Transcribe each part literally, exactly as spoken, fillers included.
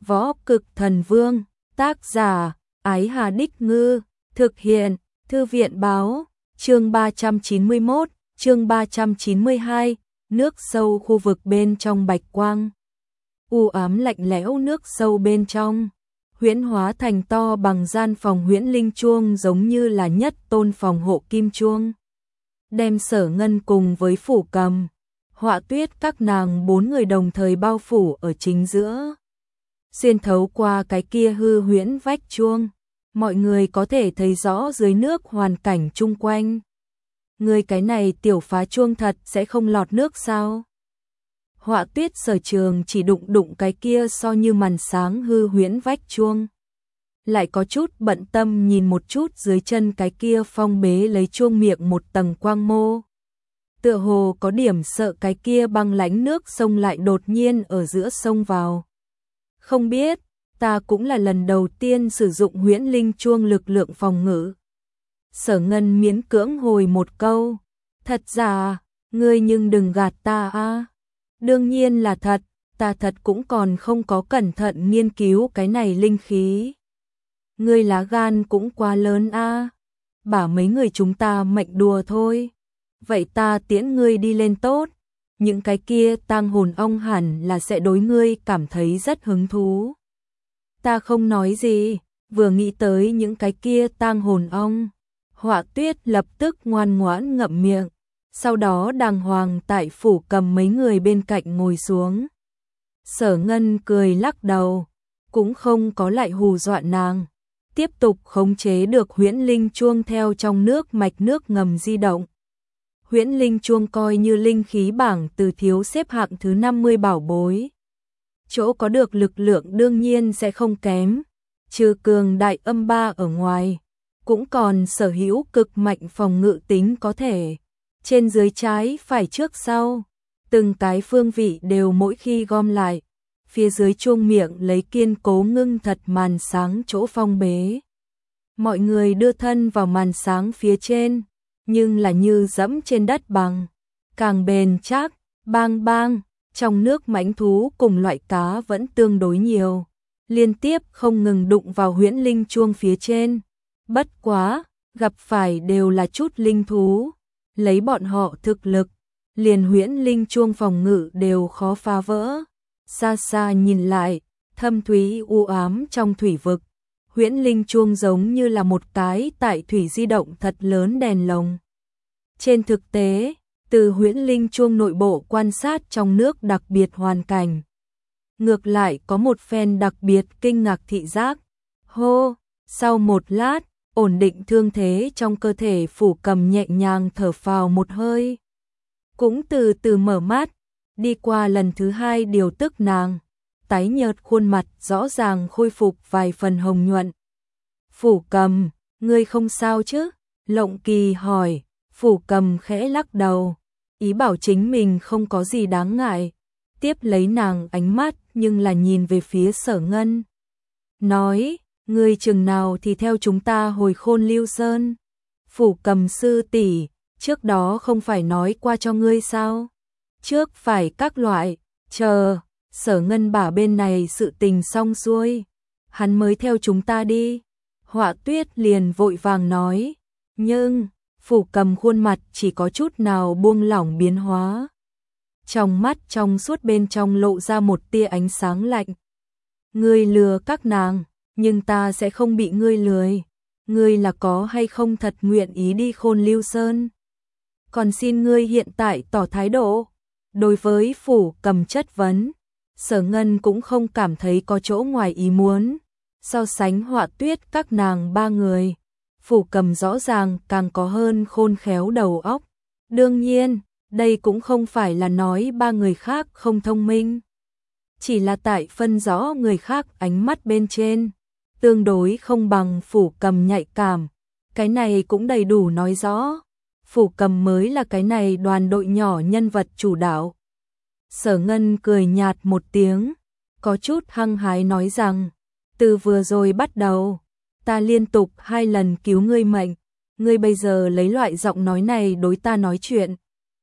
Võ Cực Thần Vương, tác giả, Ái Hà Đích Ngư, thực hiện, Thư viện báo, chương ba trăm chín mươi mốt, chương ba trăm chín mươi hai, nước sâu khu vực bên trong bạch quang. U ám lạnh lẽo nước sâu bên trong, huyễn hóa thành to bằng gian phòng huyễn linh chuông giống như là nhất tôn phòng hộ kim chuông. Đem Sở Ngân cùng với Phủ Cầm, Họa Tuyết các nàng bốn người đồng thời bao phủ ở chính giữa. Xuyên thấu qua cái kia hư huyễn vách chuông, mọi người có thể thấy rõ dưới nước hoàn cảnh chung quanh. Người cái này tiểu phá chuông thật sẽ không lọt nước sao? Họa Tuyết Sở Trường chỉ đụng đụng cái kia so như màn sáng hư huyễn vách chuông. Lại có chút bận tâm nhìn một chút dưới chân cái kia phong bế lấy chuông miệng một tầng quang mô. Tựa hồ có điểm sợ cái kia băng lãnh nước sông lại đột nhiên ở giữa sông vào. Không biết, ta cũng là lần đầu tiên sử dụng huyễn linh chuông lực lượng phòng ngự. Sở Ngân miễn cưỡng hồi một câu, thật ra, ngươi nhưng đừng gạt ta a. Đương nhiên là thật, ta thật cũng còn không có cẩn thận nghiên cứu cái này linh khí. Ngươi lá gan cũng quá lớn a. Bảo mấy người chúng ta mệnh đùa thôi. Vậy ta tiễn ngươi đi lên tốt. Những cái kia tang hồn ong hẳn là sẽ đối ngươi cảm thấy rất hứng thú. Ta không nói gì, vừa nghĩ tới những cái kia tang hồn ong. Họa Tuyết lập tức ngoan ngoãn ngậm miệng, sau đó đàng hoàng tại Phủ Cầm mấy người bên cạnh ngồi xuống. Sở Ngân cười lắc đầu, cũng không có lại hù dọa nàng, tiếp tục khống chế được huyễn linh chuông theo trong nước mạch nước ngầm di động. Huyễn linh chuông coi như linh khí bảng từ thiếu xếp hạng thứ năm mươi bảo bối. Chỗ có được lực lượng đương nhiên sẽ không kém, trừ cường đại âm ba ở ngoài, cũng còn sở hữu cực mạnh phòng ngự tính có thể. Trên dưới trái phải trước sau, từng cái phương vị đều mỗi khi gom lại, phía dưới chuông miệng lấy kiên cố ngưng thật màn sáng chỗ phong bế. Mọi người đưa thân vào màn sáng phía trên, nhưng là như dẫm trên đất bằng, càng bền chắc, bang bang, trong nước mãnh thú cùng loại cá vẫn tương đối nhiều, liên tiếp không ngừng đụng vào huyễn linh chuông phía trên. Bất quá, gặp phải đều là chút linh thú, lấy bọn họ thực lực, liền huyễn linh chuông phòng ngự đều khó phá vỡ. Xa xa nhìn lại, thâm thúy u ám trong thủy vực, huyễn linh chuông giống như là một cái tại thủy di động thật lớn đèn lồng. Trên thực tế, từ huyễn linh chuông nội bộ quan sát trong nước đặc biệt hoàn cảnh, ngược lại có một phen đặc biệt kinh ngạc thị giác. Hô, sau một lát, ổn định thương thế trong cơ thể Phủ Cầm nhẹ nhàng thở phào một hơi, cũng từ từ mở mắt, đi qua lần thứ hai điều tức nàng, tái nhợt khuôn mặt rõ ràng khôi phục vài phần hồng nhuận. Phủ Cầm, ngươi không sao chứ? Lộng Kỳ hỏi. Phủ Cầm khẽ lắc đầu, ý bảo chính mình không có gì đáng ngại, tiếp lấy nàng ánh mắt nhưng là nhìn về phía Sở Ngân. Nói, ngươi chừng nào thì theo chúng ta hồi Khôn Lưu Sơn. Phủ Cầm sư tỷ, trước đó không phải nói qua cho ngươi sao? Trước phải các loại, chờ, Sở Ngân bảo bên này sự tình xong xuôi, hắn mới theo chúng ta đi. Họa Tuyết liền vội vàng nói, nhưng Phủ Cầm khuôn mặt chỉ có chút nào buông lỏng biến hóa. Trong mắt trong suốt bên trong lộ ra một tia ánh sáng lạnh. Ngươi lừa các nàng, nhưng ta sẽ không bị ngươi lười. Ngươi là có hay không thật nguyện ý đi Khôn Lưu Sơn? Còn xin ngươi hiện tại tỏ thái độ. Đối với Phủ Cầm chất vấn, Sở Ngân cũng không cảm thấy có chỗ ngoài ý muốn. So sánh Họa Tuyết các nàng ba người, Phủ Cầm rõ ràng càng có hơn khôn khéo đầu óc. Đương nhiên, đây cũng không phải là nói ba người khác không thông minh. Chỉ là tại phân rõ người khác ánh mắt bên trên, tương đối không bằng Phủ Cầm nhạy cảm. Cái này cũng đầy đủ nói rõ, Phủ Cầm mới là cái này đoàn đội nhỏ nhân vật chủ đạo. Sở Ngân cười nhạt một tiếng, có chút hăng hái nói rằng, từ vừa rồi bắt đầu, ta liên tục hai lần cứu ngươi mệnh, ngươi bây giờ lấy loại giọng nói này đối ta nói chuyện,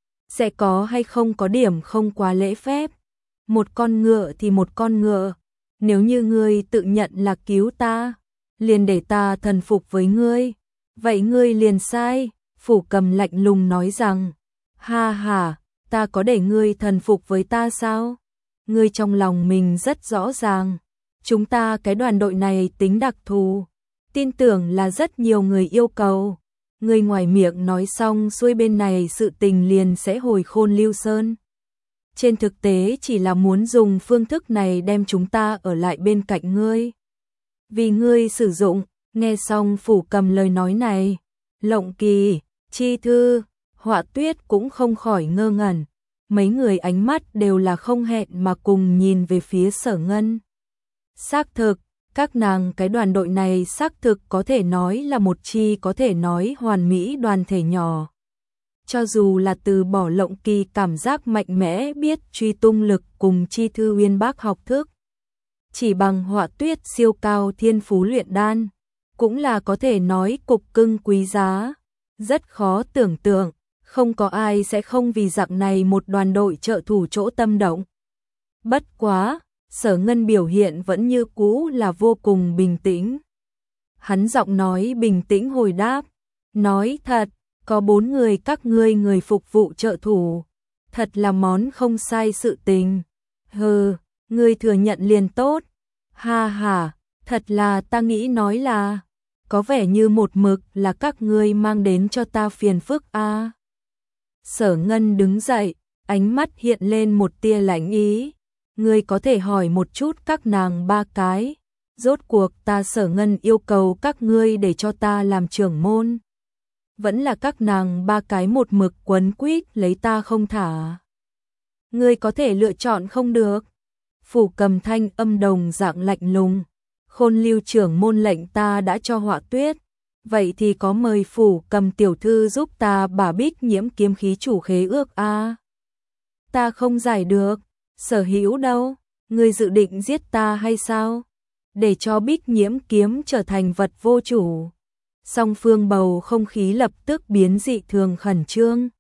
sẽ có hay không có điểm không quá lễ phép? Một con ngựa thì một con ngựa, nếu như ngươi tự nhận là cứu ta, liền để ta thần phục với ngươi, vậy ngươi liền sai. Phủ Cầm lạnh lùng nói rằng, ha ha, ta có để ngươi thần phục với ta sao? Ngươi trong lòng mình rất rõ ràng, chúng ta cái đoàn đội này tính đặc thù, tin tưởng là rất nhiều người yêu cầu. Ngươi ngoài miệng nói xong xuôi bên này sự tình liền sẽ hồi Khôn Lưu Sơn. Trên thực tế chỉ là muốn dùng phương thức này đem chúng ta ở lại bên cạnh ngươi. Vì ngươi sử dụng. Nghe xong Phủ Cầm lời nói này, Lộng Kỳ, Chi Thư, Họa Tuyết cũng không khỏi ngơ ngẩn. Mấy người ánh mắt đều là không hẹn mà cùng nhìn về phía Sở Ngân. Xác thực, các nàng cái đoàn đội này xác thực có thể nói là một chi có thể nói hoàn mỹ đoàn thể nhỏ. Cho dù là từ bỏ Lộng Kỳ cảm giác mạnh mẽ biết truy tung lực cùng Chi Thư uyên bác học thức, chỉ bằng Họa Tuyết siêu cao thiên phú luyện đan, cũng là có thể nói cục cưng quý giá. Rất khó tưởng tượng, không có ai sẽ không vì dạng này một đoàn đội trợ thủ chỗ tâm động. Bất quá, Sở Ngân biểu hiện vẫn như cũ là vô cùng bình tĩnh. Hắn giọng nói bình tĩnh hồi đáp, nói thật, có bốn người các ngươi người phục vụ trợ thủ, thật là món không sai sự tình. Hừ, ngươi thừa nhận liền tốt. Ha ha, thật là ta nghĩ nói là, có vẻ như một mực là các ngươi mang đến cho ta phiền phức a. À. Sở Ngân đứng dậy, ánh mắt hiện lên một tia lạnh ý. Ngươi có thể hỏi một chút các nàng ba cái, rốt cuộc ta Sở Ngân yêu cầu các ngươi để cho ta làm trưởng môn, vẫn là các nàng ba cái một mực quấn quýt lấy ta không thả. Ngươi có thể lựa chọn không được. Phủ Cầm thanh âm đồng dạng lạnh lùng. Khôn Lưu trưởng môn lệnh ta đã cho Họa Tuyết, vậy thì có mời Phủ Cầm tiểu thư giúp ta bả Bích Nhiễm kiếm khí chủ khế ước a. À. Ta không giải được. Sở Hữu đâu, ngươi dự định giết ta hay sao? Để cho Bích Nhiễm kiếm trở thành vật vô chủ. Song phương bầu không khí lập tức biến dị thường khẩn trương.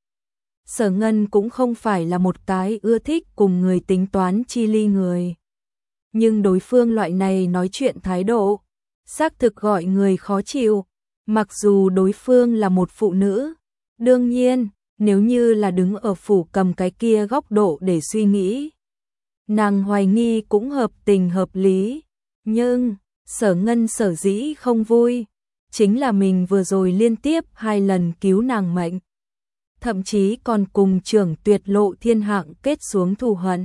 Sở Ngân cũng không phải là một cái ưa thích cùng người tính toán chi ly người. Nhưng đối phương loại này nói chuyện thái độ, xác thực gọi người khó chịu, mặc dù đối phương là một phụ nữ. Đương nhiên, nếu như là đứng ở Phủ Cầm cái kia góc độ để suy nghĩ, nàng hoài nghi cũng hợp tình hợp lý. Nhưng, Sở Ngân sở dĩ không vui, chính là mình vừa rồi liên tiếp hai lần cứu nàng mệnh, thậm chí còn cùng trưởng Tuyệt Lộ Thiên Hạng kết xuống thù hận.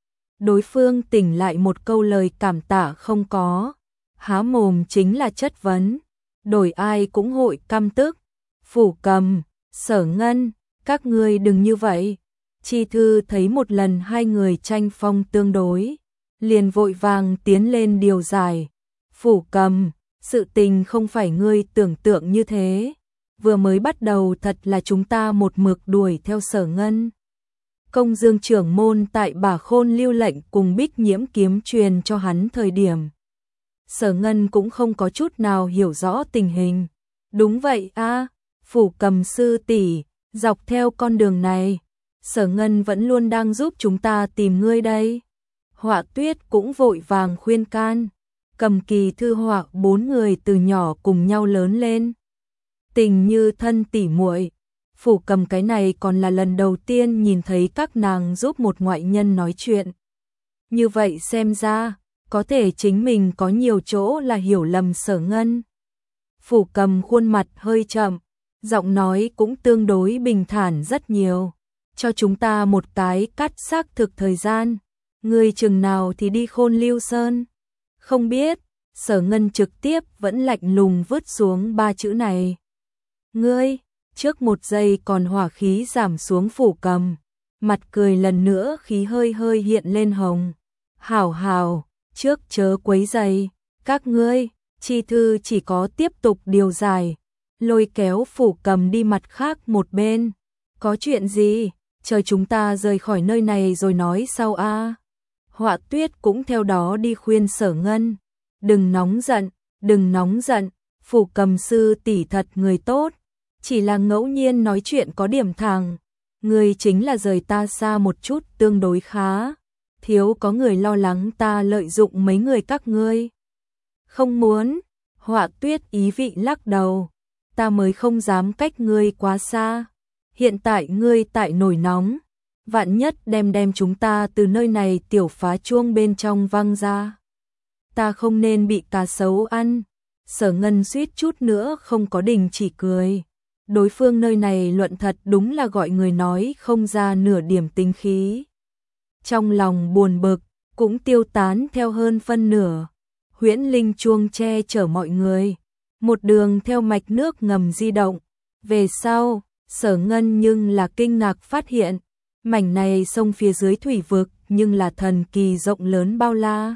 Đối phương tỉnh lại một câu lời cảm tạ không có, há mồm chính là chất vấn, đổi ai cũng hội căm tức. Phủ Cầm, Sở Ngân, các ngươi đừng như vậy. Chi Thư thấy một lần hai người tranh phong tương đối, liền vội vàng tiến lên điều giải. Phủ Cầm, sự tình không phải ngươi tưởng tượng như thế. Vừa mới bắt đầu thật là chúng ta một mực đuổi theo Sở Ngân. Công Dương trưởng môn tại Bả Khôn lưu lệnh cùng Bích Nhiễm kiếm truyền cho hắn thời điểm, Sở Ngân cũng không có chút nào hiểu rõ tình hình. Đúng vậy a, à, Phủ Cầm sư tỷ, dọc theo con đường này, Sở Ngân vẫn luôn đang giúp chúng ta tìm ngươi đây. Họa Tuyết cũng vội vàng khuyên can. Cầm Kỳ, Thư Họa bốn người từ nhỏ cùng nhau lớn lên, tình như thân tỉ muội. Phủ Cầm cái này còn là lần đầu tiên nhìn thấy các nàng giúp một ngoại nhân nói chuyện. Như vậy xem ra, có thể chính mình có nhiều chỗ là hiểu lầm Sở Ngân. Phủ Cầm khuôn mặt hơi chậm, giọng nói cũng tương đối bình thản rất nhiều. Cho chúng ta một cái cắt xác thực thời gian, ngươi chừng nào thì đi Khôn Lưu Sơn? Không biết. Sở Ngân trực tiếp vẫn lạnh lùng vứt xuống ba chữ này. Ngươi, trước một giây còn hỏa khí giảm xuống. Phủ Cầm mặt cười lần nữa, khí hơi hơi hiện lên hồng. Hảo hảo, trước chớ quấy rầy các ngươi. Chi Thư chỉ có tiếp tục điều giải, lôi kéo Phủ Cầm đi mặt khác một bên. Có chuyện gì? Chờ chúng ta rời khỏi nơi này rồi nói sau a. À. Họa Tuyết cũng theo đó đi khuyên Sở Ngân. Đừng nóng giận, đừng nóng giận, Phủ Cầm sư tỷ thật người tốt, chỉ là ngẫu nhiên nói chuyện có điểm thẳng, người chính là rời ta xa một chút tương đối khá. thiếu có người lo lắng ta lợi dụng mấy người các ngươi. Không muốn, Họa Tuyết ý vị lắc đầu, ta mới không dám cách ngươi quá xa. Hiện tại ngươi tại nổi nóng, vạn nhất đem đem chúng ta từ nơi này tiểu phá chuông bên trong văng ra. Ta không nên bị cá sấu ăn. Sở Ngân suýt chút nữa không có đình chỉ cười. Đối phương nơi này luận thật đúng là gọi người nói không ra nửa điểm tính khí. Trong lòng buồn bực, cũng tiêu tán theo hơn phân nửa. Huyễn linh chuông che chở mọi người. Một đường theo mạch nước ngầm di động. Về sau, Sở Ngân nhưng là kinh ngạc phát hiện. Mảnh này sông phía dưới thủy vực nhưng là thần kỳ rộng lớn bao la.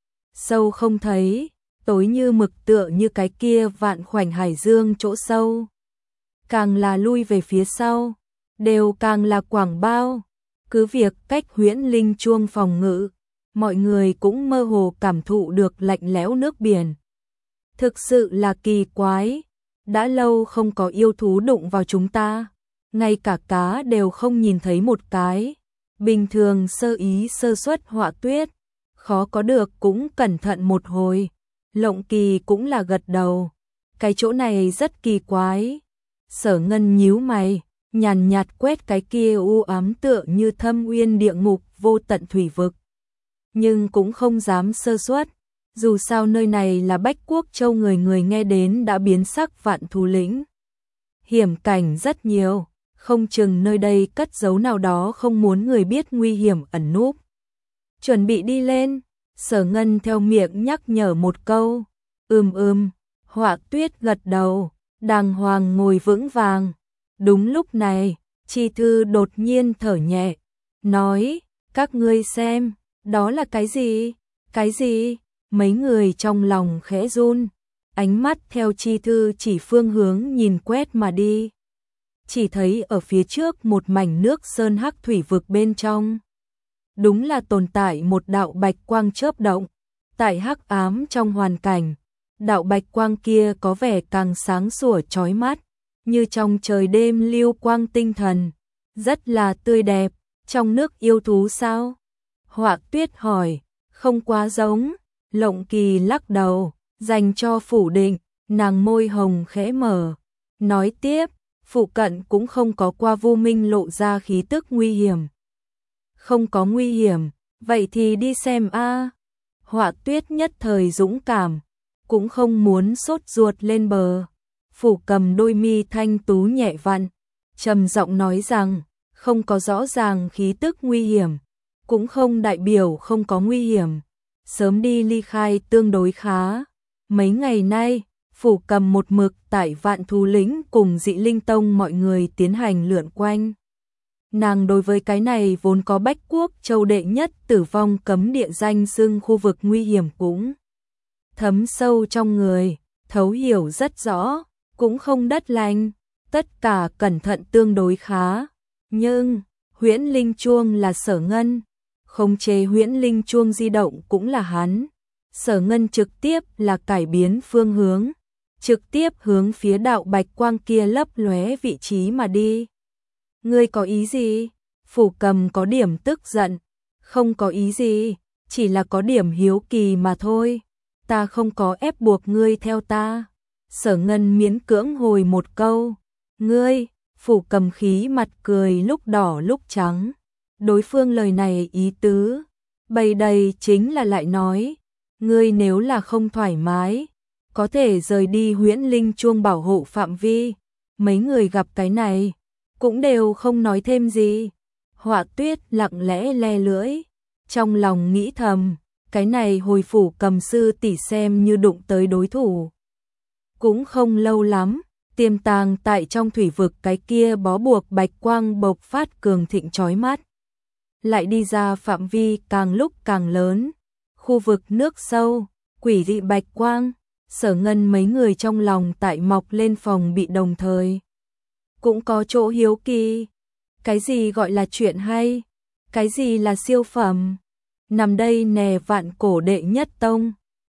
Sâu không thấy, tối như mực tựa như cái kia vạn khoảnh hải dương chỗ sâu. Càng là lui về phía sau, đều càng là quảng bao. Cứ việc cách huyễn linh chuông phòng ngự, mọi người cũng mơ hồ cảm thụ được lạnh lẽo nước biển. Thực sự là kỳ quái, đã lâu không có yêu thú đụng vào chúng ta, ngay cả cá đều không nhìn thấy một cái. Bình thường sơ ý sơ suất Họa Tuyết, khó có được cũng cẩn thận một hồi. Lộng Kỳ cũng là gật đầu, cái chỗ này rất kỳ quái. Sở Ngân nhíu mày, nhàn nhạt quét cái kia u ám tựa như thâm uyên địa ngục vô tận thủy vực. Nhưng cũng không dám sơ suất, dù sao nơi này là Bách Quốc Châu, người người nghe đến đã biến sắc vạn thú lĩnh. Hiểm cảnh rất nhiều, không chừng nơi đây cất giấu nào đó không muốn người biết nguy hiểm ẩn núp. Chuẩn bị đi lên, Sở Ngân theo miệng nhắc nhở một câu. Ừm ừm, Họa Tuyết gật đầu, đàng hoàng ngồi vững vàng. Đúng lúc này, Chi Thư đột nhiên thở nhẹ, nói, các ngươi xem, đó là cái gì? Cái gì? Mấy người trong lòng khẽ run, ánh mắt theo Chi Thư chỉ phương hướng nhìn quét mà đi. Chỉ thấy ở phía trước một mảnh nước sơn hắc thủy vực bên trong. Đúng là tồn tại một đạo bạch quang chớp động, tại hắc ám trong hoàn cảnh, đạo bạch quang kia có vẻ càng sáng sủa chói mắt, như trong trời đêm lưu quang tinh thần, rất là tươi đẹp. Trong nước yêu thú sao? Họa Tuyết hỏi. Không quá giống. Lộng Kỳ lắc đầu, dành cho phủ định, nàng môi hồng khẽ mở, nói tiếp, phụ cận cũng không có qua vô minh lộ ra khí tức nguy hiểm. Không có nguy hiểm, vậy thì đi xem a. Họa Tuyết nhất thời dũng cảm, cũng không muốn sốt ruột lên bờ. Phủ Cầm đôi mi thanh tú nhẹ vặn, trầm giọng nói rằng, không có rõ ràng khí tức nguy hiểm, cũng không đại biểu không có nguy hiểm. Sớm đi ly khai tương đối khá. Mấy ngày nay, Phủ Cầm một mực tại Vạn Thú Lĩnh cùng Dị Linh Tông mọi người tiến hành lượn quanh. Nàng đối với cái này vốn có Bách Quốc Châu đệ nhất tử vong cấm địa danh xưng khu vực nguy hiểm cũng thấm sâu trong người, thấu hiểu rất rõ, cũng không đất lành, tất cả cẩn thận tương đối khá. Nhưng, huyễn linh chuông là Sở Ngân, khống chế huyễn linh chuông di động cũng là hắn. Sở Ngân trực tiếp là cải biến phương hướng, trực tiếp hướng phía đạo bạch quang kia lấp lóe vị trí mà đi. Ngươi có ý gì? Phủ Cầm có điểm tức giận. Không có ý gì, chỉ là có điểm hiếu kỳ mà thôi. Ta không có ép buộc ngươi theo ta. Sở Ngân miễn cưỡng hồi một câu. Ngươi, Phủ Cầm khí mặt cười lúc đỏ lúc trắng. Đối phương lời này ý tứ bày đầy chính là lại nói, ngươi nếu là không thoải mái, có thể rời đi huyễn linh chuông bảo hộ phạm vi. Mấy người gặp cái này, cũng đều không nói thêm gì. Họa Tuyết lặng lẽ le lưỡi, trong lòng nghĩ thầm, cái này hồi Phủ Cầm sư tỷ xem như đụng tới đối thủ. Cũng không lâu lắm, tiềm tàng tại trong thủy vực cái kia bó buộc bạch quang bộc phát cường thịnh chói mắt. Lại đi ra phạm vi càng lúc càng lớn, khu vực nước sâu, quỷ dị bạch quang. Sở Ngân mấy người trong lòng tại mọc lên phòng bị đồng thời. Cũng có chỗ hiếu kỳ. Cái gì gọi là chuyện hay? Cái gì là siêu phẩm? Nằm đây nè Vạn Cổ đệ nhất tông,